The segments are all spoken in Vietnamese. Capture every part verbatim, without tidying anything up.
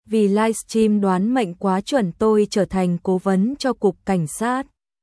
vì livestream đoán mệnh quá chuẩn tôi trở thành cố vấn cho cục cảnh sát.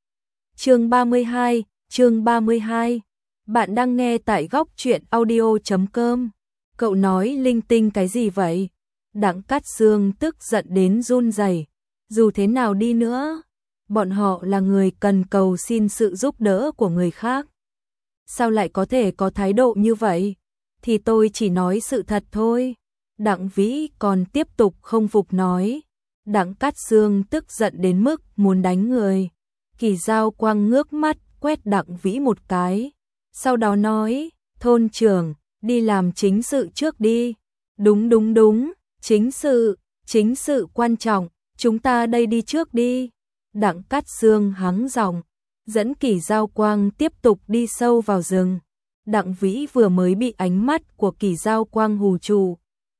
Chương ba mươi hai, chương ba mươi hai. Bạn đang nghe tại góc truyện audio chấm com. Cậu nói linh tinh cái gì vậy? Đặng Cát Dương tức giận đến run rẩy. Dù thế nào đi nữa, bọn họ là người cần cầu xin sự giúp đỡ của người khác. Sao lại có thể có thái độ như vậy? Thì tôi chỉ nói sự thật thôi. Đặng Vĩ còn tiếp tục không phục nói. Đặng Cát Dương tức giận đến mức muốn đánh người. Kỳ Giao Quang ngước mắt quét Đặng Vĩ một cái. Sau đó nói, thôn trưởng, đi làm chính sự trước đi. Đúng đúng đúng, chính sự, chính sự quan trọng, chúng ta đây đi trước đi. Đặng Cát Dương hắng giọng, dẫn Kỳ Giao Quang tiếp tục đi sâu vào rừng. Đặng Vĩ vừa mới bị ánh mắt của Kỳ Giao Quang hù trụ.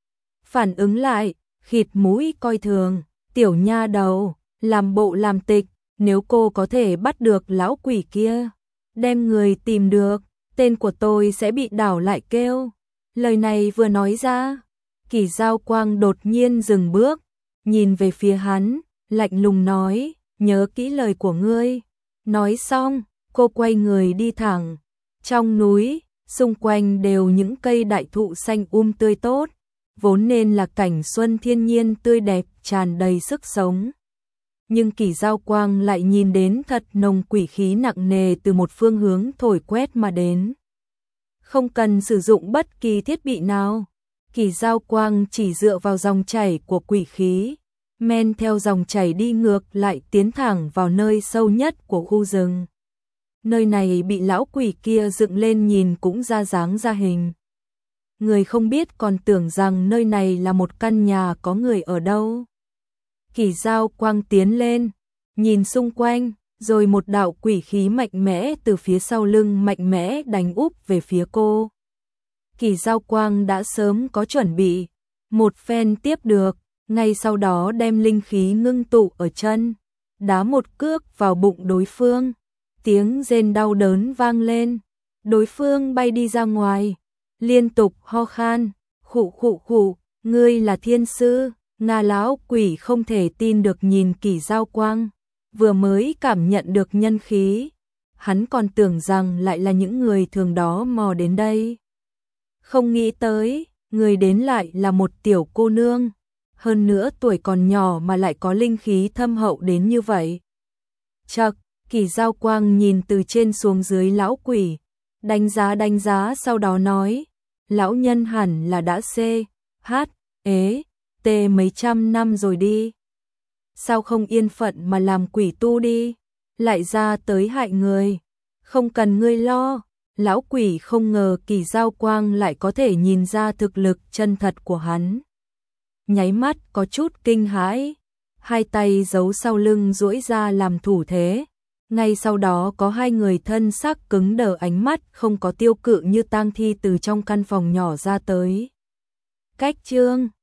Phản ứng lại, khịt mũi coi thường, tiểu nha đầu, làm bộ làm tịch, nếu cô có thể bắt được lão quỷ kia, đem người tìm được, tên của tôi sẽ bị đảo lại kêu. Lời này vừa nói ra, Kỳ Giao Quang đột nhiên dừng bước, nhìn về phía hắn, lạnh lùng nói, nhớ kỹ lời của ngươi. Nói xong, cô quay người đi thẳng. Trong núi, xung quanh đều những cây đại thụ xanh um tươi tốt, vốn nên là cảnh xuân thiên nhiên tươi đẹp tràn đầy sức sống. Nhưng Kỳ Giao Quang lại nhìn đến thật nồng quỷ khí nặng nề từ một phương hướng thổi quét mà đến. Không cần sử dụng bất kỳ thiết bị nào, Kỳ Giao Quang chỉ dựa vào dòng chảy của quỷ khí, men theo dòng chảy đi ngược lại tiến thẳng vào nơi sâu nhất của khu rừng. Nơi này bị lão quỷ kia dựng lên nhìn cũng ra dáng ra hình. Người không biết còn tưởng rằng nơi này là một căn nhà có người ở đâu. Kỳ Giao Quang tiến lên, nhìn xung quanh, rồi một đạo quỷ khí mạnh mẽ từ phía sau lưng mạnh mẽ đánh úp về phía cô. Kỳ Giao Quang đã sớm có chuẩn bị, một phen tiếp được, ngay sau đó đem linh khí ngưng tụ ở chân, đá một cước vào bụng đối phương. Tiếng rên đau đớn vang lên, đối phương bay đi ra ngoài, liên tục ho khan, khụ khụ khụ, ngươi là thiên sư. Nga lão quỷ không thể tin được nhìn Kỳ Giao Quang, vừa mới cảm nhận được nhân khí, hắn còn tưởng rằng lại là những người thường đó mò đến đây. Không nghĩ tới, người đến lại là một tiểu cô nương, hơn nữa tuổi còn nhỏ mà lại có linh khí thâm hậu đến như vậy. Chậc, Kỳ Giao Quang nhìn từ trên xuống dưới lão quỷ, đánh giá đánh giá sau đó nói, lão nhân hẳn là đã C, H, ế, T mấy trăm năm rồi đi. Sao không yên phận mà làm quỷ tu đi, lại ra tới hại người. Không cần ngươi lo. Lão quỷ không ngờ Kỳ Giao Quang lại có thể nhìn ra thực lực chân thật của hắn. Nháy mắt có chút kinh hãi, hai tay giấu sau lưng duỗi ra làm thủ thế. Ngay sau đó có hai người thân xác cứng đờ, ánh mắt không có tiêu cự như tang thi từ trong căn phòng nhỏ ra tới. Cách chương